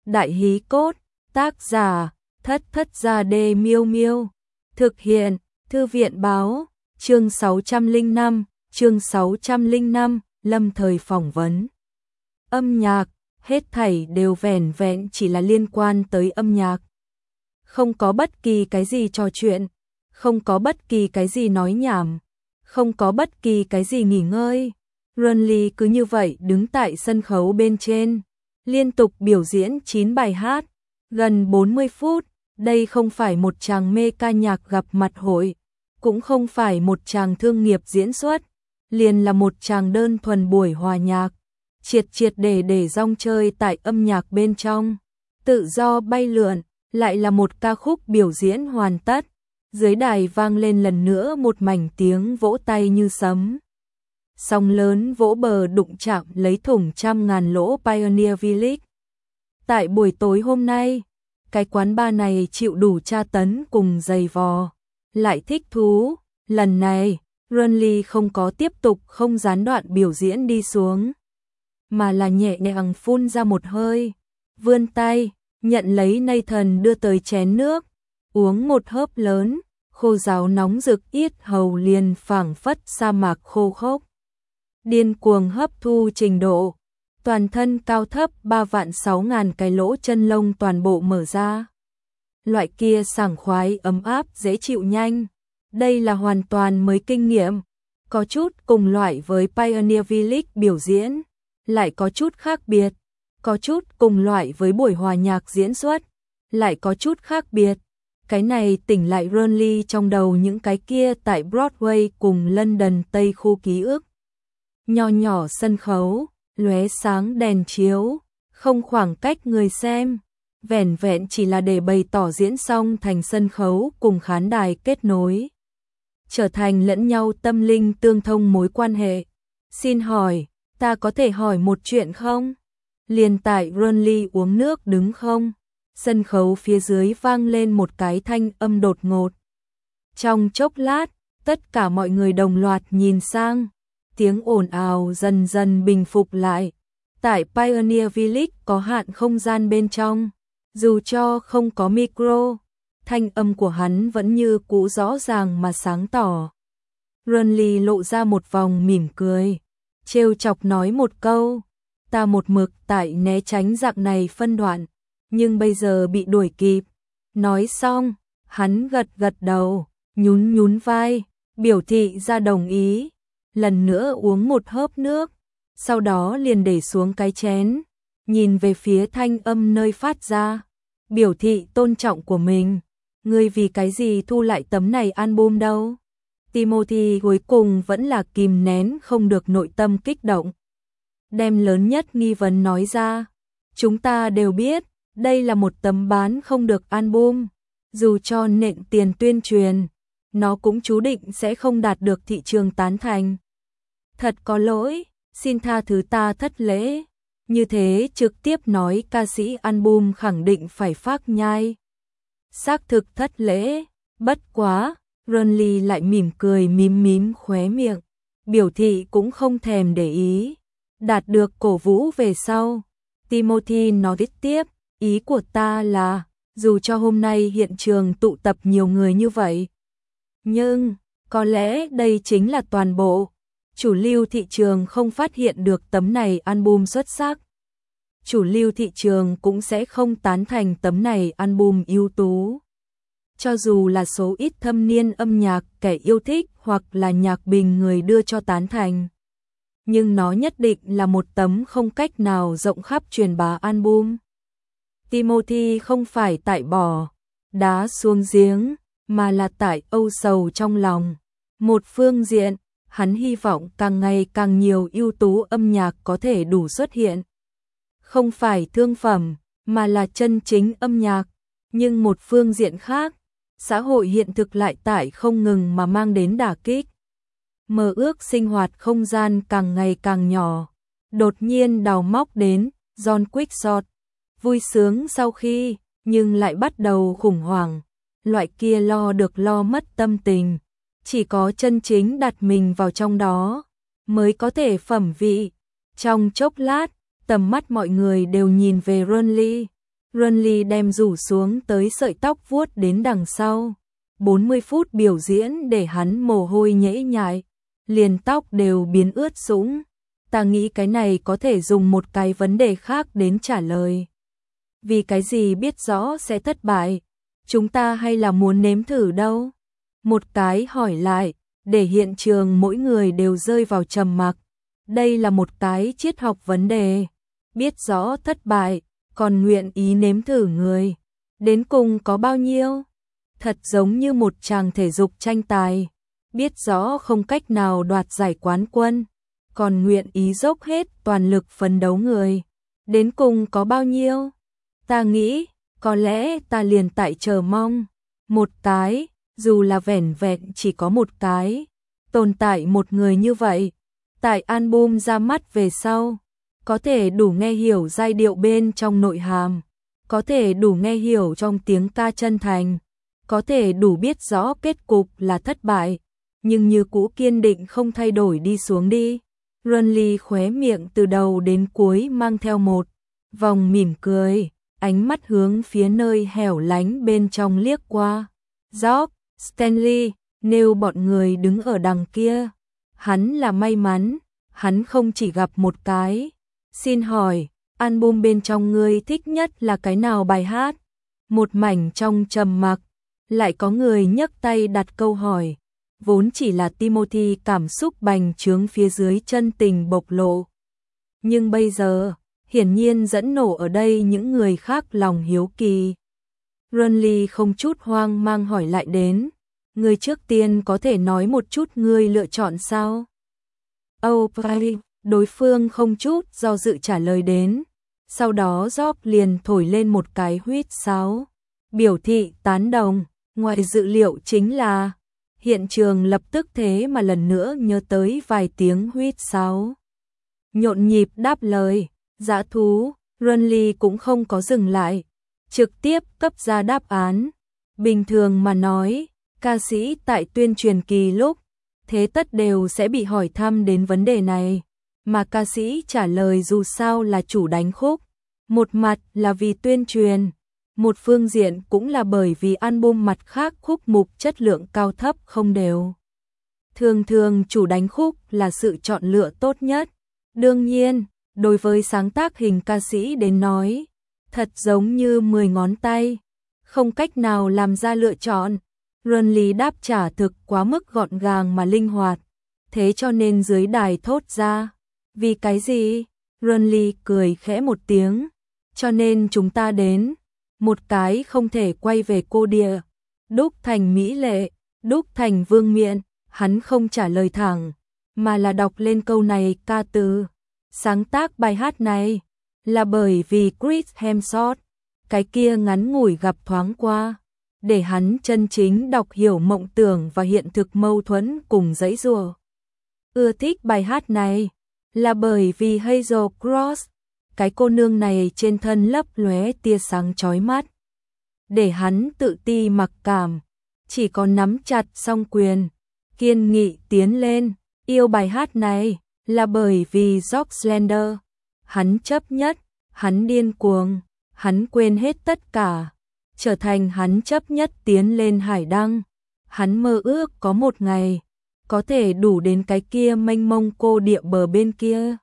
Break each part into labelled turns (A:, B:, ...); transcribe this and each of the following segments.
A: Đại hí cốt, tác giả, Thất Thất Gia Đê Miêu Miêu. Thực hiện, Thư viện báo, chương 605, lâm thời phỏng vấn. Âm nhạc, hết thảy đều vẻn vẹn chỉ là liên quan tới âm nhạc. Không có bất kỳ cái gì trò chuyện, không có bất kỳ cái gì nói nhảm, không có bất kỳ cái gì nghỉ ngơi. Runley cứ như vậy đứng tại sân khấu bên trên, liên tục biểu diễn 9 bài hát, gần 40 phút. Đây không phải một chàng mê ca nhạc gặp mặt hội, cũng không phải một chàng thương nghiệp diễn xuất, liền là một chàng đơn thuần buổi hòa nhạc, triệt để rong chơi tại âm nhạc bên trong, tự do bay lượn, lại là một ca khúc biểu diễn hoàn tất. Dưới đài vang lên lần nữa một mảnh tiếng vỗ tay như sấm. Sóng lớn vỗ bờ đụng chạm lấy thủng trăm ngàn lỗ Pioneer Village. Tại buổi tối hôm nay, cái quán bar này chịu đủ tra tấn cùng giày vò, lại thích thú. Lần này, Runley không có tiếp tục không gián đoạn biểu diễn đi xuống, mà là nhẹ nhàng phun ra một hơi, vươn tay, nhận lấy Nathan đưa tới chén nước, uống một hớp lớn, khô ráo nóng rực yết hầu liền phảng phất sa mạc khô khốc. Điên cuồng hấp thu trình độ, toàn thân cao thấp 3.600.000 cái lỗ chân lông toàn bộ mở ra. Loại kia sảng khoái ấm áp dễ chịu nhanh, đây là hoàn toàn mới kinh nghiệm, có chút cùng loại với Pioneer Village biểu diễn, lại có chút khác biệt, có chút cùng loại với buổi hòa nhạc diễn xuất, lại có chút khác biệt. Cái này tỉnh lại Runley trong đầu những cái kia tại Broadway cùng London Tây khu ký ức. Nho nhỏ sân khấu, lóe sáng đèn chiếu, không khoảng cách người xem, vẻn vẹn chỉ là để bày tỏ diễn xong thành sân khấu cùng khán đài kết nối, trở thành lẫn nhau tâm linh tương thông mối quan hệ. Xin hỏi, ta có thể hỏi một chuyện không? Liền tại Runley uống nước đứng không? Sân khấu phía dưới vang lên một cái thanh âm đột ngột. Trong chốc lát, tất cả mọi người đồng loạt nhìn sang, tiếng ồn ào dần dần bình phục lại. Tại Pioneer Village có hạn không gian bên trong, dù cho không có micro, thanh âm của hắn vẫn như cũ rõ ràng mà sáng tỏ. Runley lộ ra một vòng mỉm cười, trêu chọc nói một câu, ta một mực tại né tránh dạng này phân đoạn, nhưng bây giờ bị đuổi kịp. Nói xong, hắn gật đầu, nhún vai, biểu thị ra đồng ý, lần nữa uống một hớp nước, sau đó liền để xuống cái chén, nhìn về phía thanh âm nơi phát ra, biểu thị tôn trọng của mình. Ngươi vì cái gì thu lại tấm này album đâu? Timothy cuối cùng vẫn là kìm nén không được nội tâm kích động, đem lớn nhất nghi vấn nói ra. Chúng ta đều biết, đây là một tấm bán không được album, dù cho nện tiền tuyên truyền, nó cũng chú định sẽ không đạt được thị trường tán thành. Thật có lỗi, xin tha thứ ta thất lễ, như thế trực tiếp nói ca sĩ album khẳng định phải phát nhai. Xác thực thất lễ, bất quá, Runley lại mỉm cười mím khóe miệng, biểu thị cũng không thèm để ý. Đạt được cổ vũ về sau, Timothy nói tiếp, ý của ta là, dù cho hôm nay hiện trường tụ tập nhiều người như vậy, nhưng, có lẽ đây chính là toàn bộ. Chủ lưu thị trường không phát hiện được tấm này album xuất sắc, chủ lưu thị trường cũng sẽ không tán thành tấm này album ưu tú. Cho dù là số ít thâm niên âm nhạc kẻ yêu thích hoặc là nhạc bình người đưa cho tán thành, nhưng nó nhất định là một tấm không cách nào rộng khắp truyền bá album. Timothy không phải tại bỏ đá xuống giếng, mà là tại âu sầu trong lòng. Một phương diện, hắn hy vọng càng ngày càng nhiều ưu tú âm nhạc có thể đủ xuất hiện. Không phải thương phẩm, mà là chân chính âm nhạc. Nhưng một phương diện khác, xã hội hiện thực lại tại không ngừng mà mang đến đả kích. Mơ ước sinh hoạt không gian càng ngày càng nhỏ. Đột nhiên đào móc đến, John Quickshot. Vui sướng sau khi, nhưng lại bắt đầu khủng hoảng. Loại kia lo được lo mất tâm tình. Chỉ có chân chính đặt mình vào trong đó, mới có thể phẩm vị. Trong chốc lát, tầm mắt mọi người đều nhìn về Runley. Runly đem rủ xuống tới sợi tóc vuốt đến đằng sau. 40 phút biểu diễn để hắn mồ hôi nhễ nhại, liền tóc đều biến ướt sũng. Ta nghĩ cái này có thể dùng một cái vấn đề khác đến trả lời. Vì cái gì biết rõ sẽ thất bại, chúng ta hay là muốn nếm thử đâu? Một cái hỏi lại, để hiện trường mỗi người đều rơi vào trầm mặc. Đây là một cái triết học vấn đề. Biết rõ thất bại, còn nguyện ý nếm thử người. Đến cùng có bao nhiêu? Thật giống như một chàng thể dục tranh tài. Biết rõ không cách nào đoạt giải quán quân, còn nguyện ý dốc hết toàn lực phấn đấu người. Đến cùng có bao nhiêu? Ta nghĩ, có lẽ ta liền tại chờ mong. Một cái, dù là vẻn vẹn chỉ có một cái. Tồn tại một người như vậy. Tại album ra mắt về sau. Có thể đủ nghe hiểu giai điệu bên trong nội hàm. Có thể đủ nghe hiểu trong tiếng ca chân thành. Có thể đủ biết rõ kết cục là thất bại. Nhưng như cũ kiên định không thay đổi đi xuống đi. Runly khóe miệng từ đầu đến cuối mang theo một vòng mỉm cười, ánh mắt hướng phía nơi hẻo lánh bên trong liếc qua. Jock, Stanley, nếu bọn người đứng ở đằng kia, hắn là may mắn, hắn không chỉ gặp một cái. Xin hỏi, album bên trong ngươi thích nhất là cái nào bài hát? Một mảnh trong trầm mặc, lại có người nhấc tay đặt câu hỏi. Vốn chỉ là Timothy cảm xúc bành trướng phía dưới chân tình bộc lộ. Nhưng bây giờ, hiển nhiên dẫn nổ ở đây những người khác lòng hiếu kỳ. Runly không chút hoang mang hỏi lại đến. Người trước tiên có thể nói một chút ngươi lựa chọn sao? Oh, đối phương không chút do dự trả lời đến. Sau đó Job liền thổi lên một cái huýt sáo. Biểu thị tán đồng, ngoài dự liệu chính là hiện trường lập tức thế mà lần nữa nhớ tới vài tiếng huýt sáo. Nhộn nhịp đáp lời, dã thú, Runly cũng không có dừng lại, trực tiếp cấp ra đáp án. Bình thường mà nói, ca sĩ tại tuyên truyền kỳ lúc, thế tất đều sẽ bị hỏi thăm đến vấn đề này, mà ca sĩ trả lời dù sao là chủ đánh khúc. Một mặt là vì tuyên truyền, một phương diện cũng là bởi vì album mặt khác khúc mục chất lượng cao thấp không đều. Thường thường chủ đánh khúc là sự chọn lựa tốt nhất. Đương nhiên, đối với sáng tác hình ca sĩ đến nói, thật giống như 10 ngón tay, không cách nào làm ra lựa chọn. Runly đáp trả thực quá mức gọn gàng mà linh hoạt, thế cho nên dưới đài thốt ra. Vì cái gì? Runly cười khẽ một tiếng. Cho nên chúng ta đến. Một cái không thể quay về cô địa. Đúc Thành mỹ lệ, Đúc Thành vương miện. Hắn không trả lời thẳng, mà là đọc lên câu này ca từ. Sáng tác bài hát này là bởi vì Chris Hemsworth, cái kia ngắn ngủi gặp thoáng qua, để hắn chân chính đọc hiểu mộng tưởng và hiện thực mâu thuẫn cùng giãy giụa. Ưa thích bài hát này là bởi vì Hazel Cross, cái cô nương này trên thân lấp lóe tia sáng chói mắt, để hắn tự ti mặc cảm, chỉ có nắm chặt song quyền, kiên nghị tiến lên. Yêu bài hát này là bởi vì Jock Slender, hắn chấp nhất, hắn điên cuồng, hắn quên hết tất cả, trở thành hắn chấp nhất tiến lên hải đăng. Hắn mơ ước có một ngày có thể đủ đến cái kia mênh mông cô địa bờ bên kia.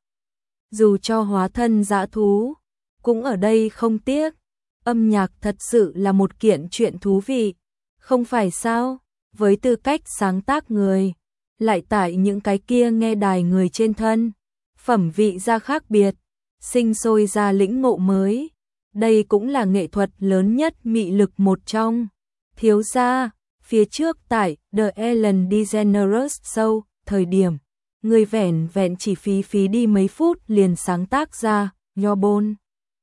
A: Dù cho hóa thân dã thú, cũng ở đây không tiếc. Âm nhạc thật sự là một kiện chuyện thú vị, không phải sao? Với tư cách sáng tác người, lại tại những cái kia nghe đài người trên thân, phẩm vị ra khác biệt, sinh sôi ra lĩnh ngộ mới. Đây cũng là nghệ thuật lớn nhất mị lực một trong. Thiếu gia, phía trước tại The Ellen DeGeneres Show, thời điểm, người vẻn vẹn chỉ phí đi mấy phút liền sáng tác ra, Nhobon.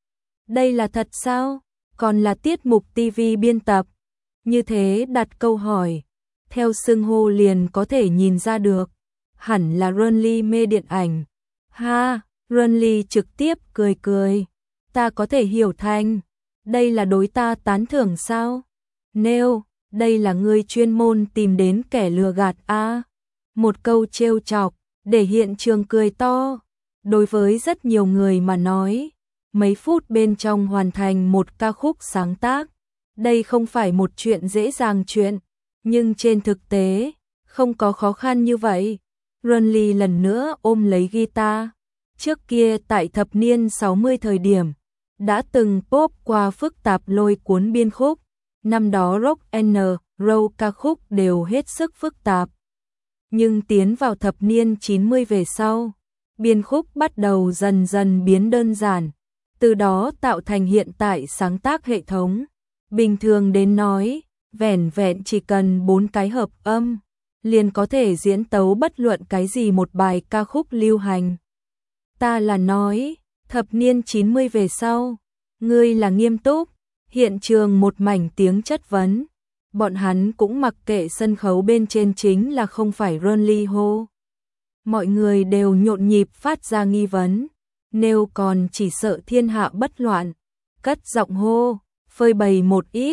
A: Đây là thật sao? Còn là tiết mục TV biên tập. Như thế đặt câu hỏi, theo xưng hô liền có thể nhìn ra được. Hẳn là Runly mê điện ảnh. Ha, Runly trực tiếp cười cười. Ta có thể hiểu thành, đây là đối ta tán thưởng sao? Nếu, đây là ngươi chuyên môn tìm đến kẻ lừa gạt a. Một câu trêu chọc, để hiện trường cười to. Đối với rất nhiều người mà nói, mấy phút bên trong hoàn thành một ca khúc sáng tác. Đây không phải một chuyện dễ dàng chuyện, nhưng trên thực tế, không có khó khăn như vậy. Ronly lần nữa ôm lấy guitar. Trước kia tại thập niên 60 thời điểm, đã từng pop qua phức tạp lôi cuốn biên khúc. Năm đó rock and roll ca khúc đều hết sức phức tạp. Nhưng tiến vào thập niên 90 về sau, biên khúc bắt đầu dần dần biến đơn giản, từ đó tạo thành hiện tại sáng tác hệ thống. Bình thường đến nói, vẻn vẹn chỉ cần 4 cái hợp âm, liền có thể diễn tấu bất luận cái gì một bài ca khúc lưu hành. Ta là nói, thập niên 90 về sau, ngươi là nghiêm túc, hiện trường một mảnh tiếng chất vấn. Bọn hắn cũng mặc kệ sân khấu bên trên chính là không phải Ronly hô. Mọi người đều nhộn nhịp phát ra nghi vấn, nếu còn chỉ sợ thiên hạ bất loạn, cất giọng hô, phơi bày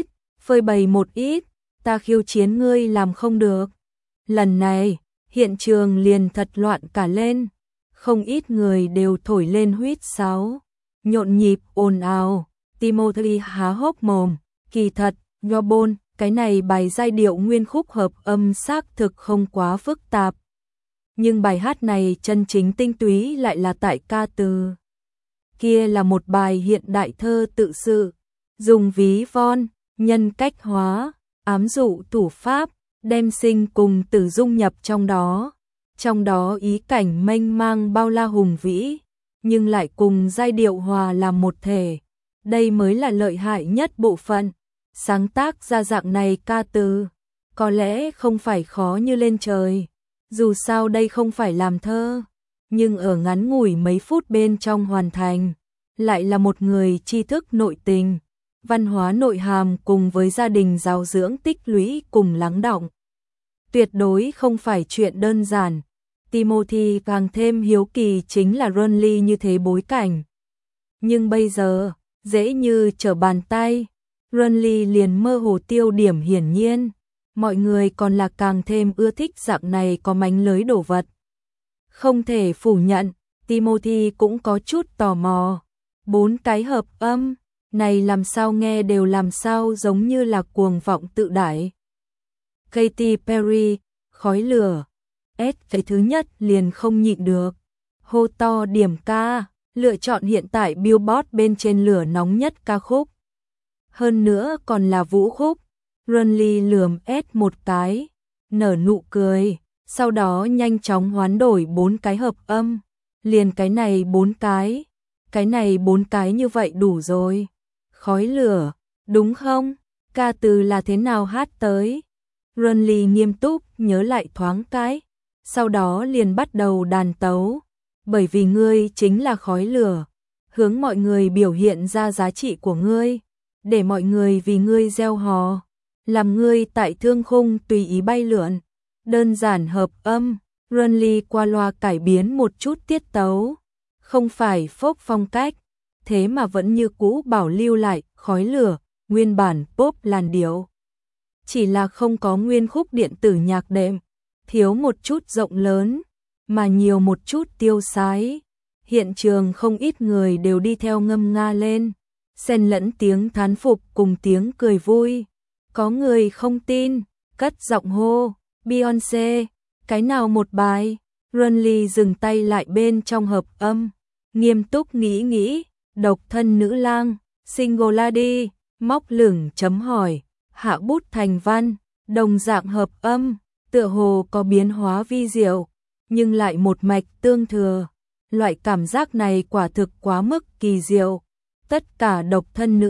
A: một ít, ta khiêu chiến ngươi làm không được. Lần này, hiện trường liền thật loạn cả lên, không ít người đều thổi lên huýt sáo, nhộn nhịp ồn ào. Timothy há hốc mồm, kỳ thật, Yobon, cái này bài giai điệu nguyên khúc hợp âm xác thực không quá phức tạp. Nhưng bài hát này chân chính tinh túy lại là tại ca từ. Kia là một bài hiện đại thơ tự sự, dùng ví von, nhân cách hóa, ám dụ thủ pháp, đem sinh cùng tử dung nhập trong đó. Trong đó ý cảnh mênh mang bao la hùng vĩ, nhưng lại cùng giai điệu hòa làm một thể. Đây mới là lợi hại nhất bộ phận. Sáng tác ra dạng này ca từ, có lẽ không phải khó như lên trời. Dù sao đây không phải làm thơ, nhưng ở ngắn ngủi mấy phút bên trong hoàn thành, lại là một người tri thức nội tình, văn hóa nội hàm cùng với gia đình giáo dưỡng tích lũy cùng lắng đọng. Tuyệt đối không phải chuyện đơn giản. Timothy càng thêm hiếu kỳ chính là Ronly như thế bối cảnh. Nhưng bây giờ, dễ như trở bàn tay, Ronly liền mơ hồ tiêu điểm hiển nhiên. Mọi người còn là càng thêm ưa thích dạng này có mánh lới đổ vật. Không thể phủ nhận, Timothy cũng có chút tò mò. 4 cái hợp âm, này làm sao nghe đều làm sao giống như là cuồng vọng tự đại. Katy Perry, khói lửa, cái thứ nhất liền không nhịn được. Hô to điểm ca, lựa chọn hiện tại Billboard bên trên lửa nóng nhất ca khúc. Hơn nữa còn là vũ khúc. Ronly lườm một cái, nở nụ cười, sau đó nhanh chóng hoán đổi 4 cái hợp âm. Liền cái này 4 cái như vậy đủ rồi. Khói lửa, đúng không? Ca từ là thế nào hát tới? Ronly nghiêm túc nhớ lại thoáng cái, sau đó liền bắt đầu đàn tấu. Bởi vì ngươi chính là khói lửa, hướng mọi người biểu hiện ra giá trị của ngươi, để mọi người vì ngươi gieo hò, làm ngươi tại thương khung tùy ý bay lượn. Đơn giản hợp âm, Ronly qua loa cải biến một chút tiết tấu, không phải folk phong cách, thế mà vẫn như cũ bảo lưu lại khói lửa, nguyên bản pop làn điệu. Chỉ là không có nguyên khúc điện tử nhạc đệm, thiếu một chút rộng lớn, mà nhiều một chút tiêu sái. Hiện trường không ít người đều đi theo ngâm nga lên, xen lẫn tiếng thán phục cùng tiếng cười vui. Có người không tin, cất giọng hô, Beyoncé, cái nào một bài? Ronly dừng tay lại bên trong hợp âm, nghiêm túc nghĩ, độc thân nữ lang, single lady, móc lửng chấm hỏi, hạ bút thành văn, đồng dạng hợp âm, tựa hồ có biến hóa vi diệu, nhưng lại một mạch tương thừa. Loại cảm giác này quả thực quá mức kỳ diệu. Tất cả độc thân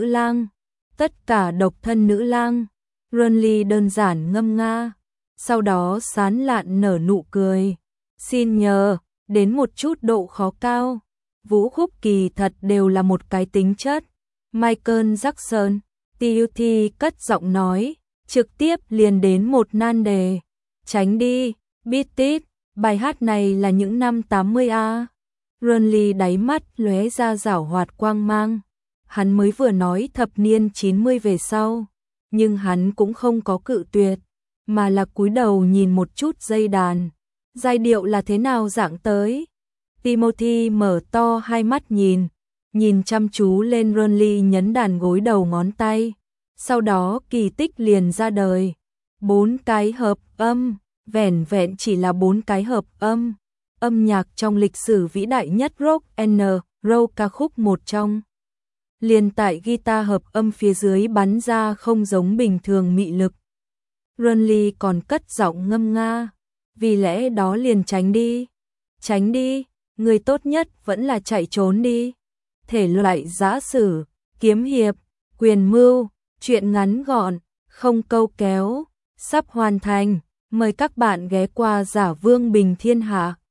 A: nữ lang. Ronly đơn giản ngâm nga, sau đó sán lạn nở nụ cười. Xin nhờ, đến một chút độ khó cao. Vũ khúc kỳ thật đều là một cái tính chất. Michael Jackson, TUT cất giọng nói, trực tiếp liền đến một nan đề. Tránh đi, Beat It, bài hát này là những năm 80A. Ronly đáy mắt lóe ra giảo hoạt quang mang. Hắn mới vừa nói thập niên 90 về sau, nhưng hắn cũng không có cự tuyệt, mà là cúi đầu nhìn một chút dây đàn. Giai điệu là thế nào dạng tới? Timothy mở to hai mắt nhìn nhìn chăm chú lên Ronly nhấn đàn gối đầu ngón tay. Sau đó kỳ tích liền ra đời. 4 cái hợp âm, vẻn vẹn chỉ là 4 cái hợp âm. Âm nhạc trong lịch sử vĩ đại nhất rock and roll ca khúc một trong. Liền tại guitar hợp âm phía dưới bắn ra không giống bình thường mị lực. Ronly còn cất giọng ngâm nga. Vì lẽ đó liền tránh đi. Tránh đi, người tốt nhất vẫn là chạy trốn đi. Thể loại giã sử, kiếm hiệp, quyền mưu, truyện ngắn gọn, không câu kéo, sắp hoàn thành. Mời các bạn ghé qua Giả Vương Bình Thiên Hạ.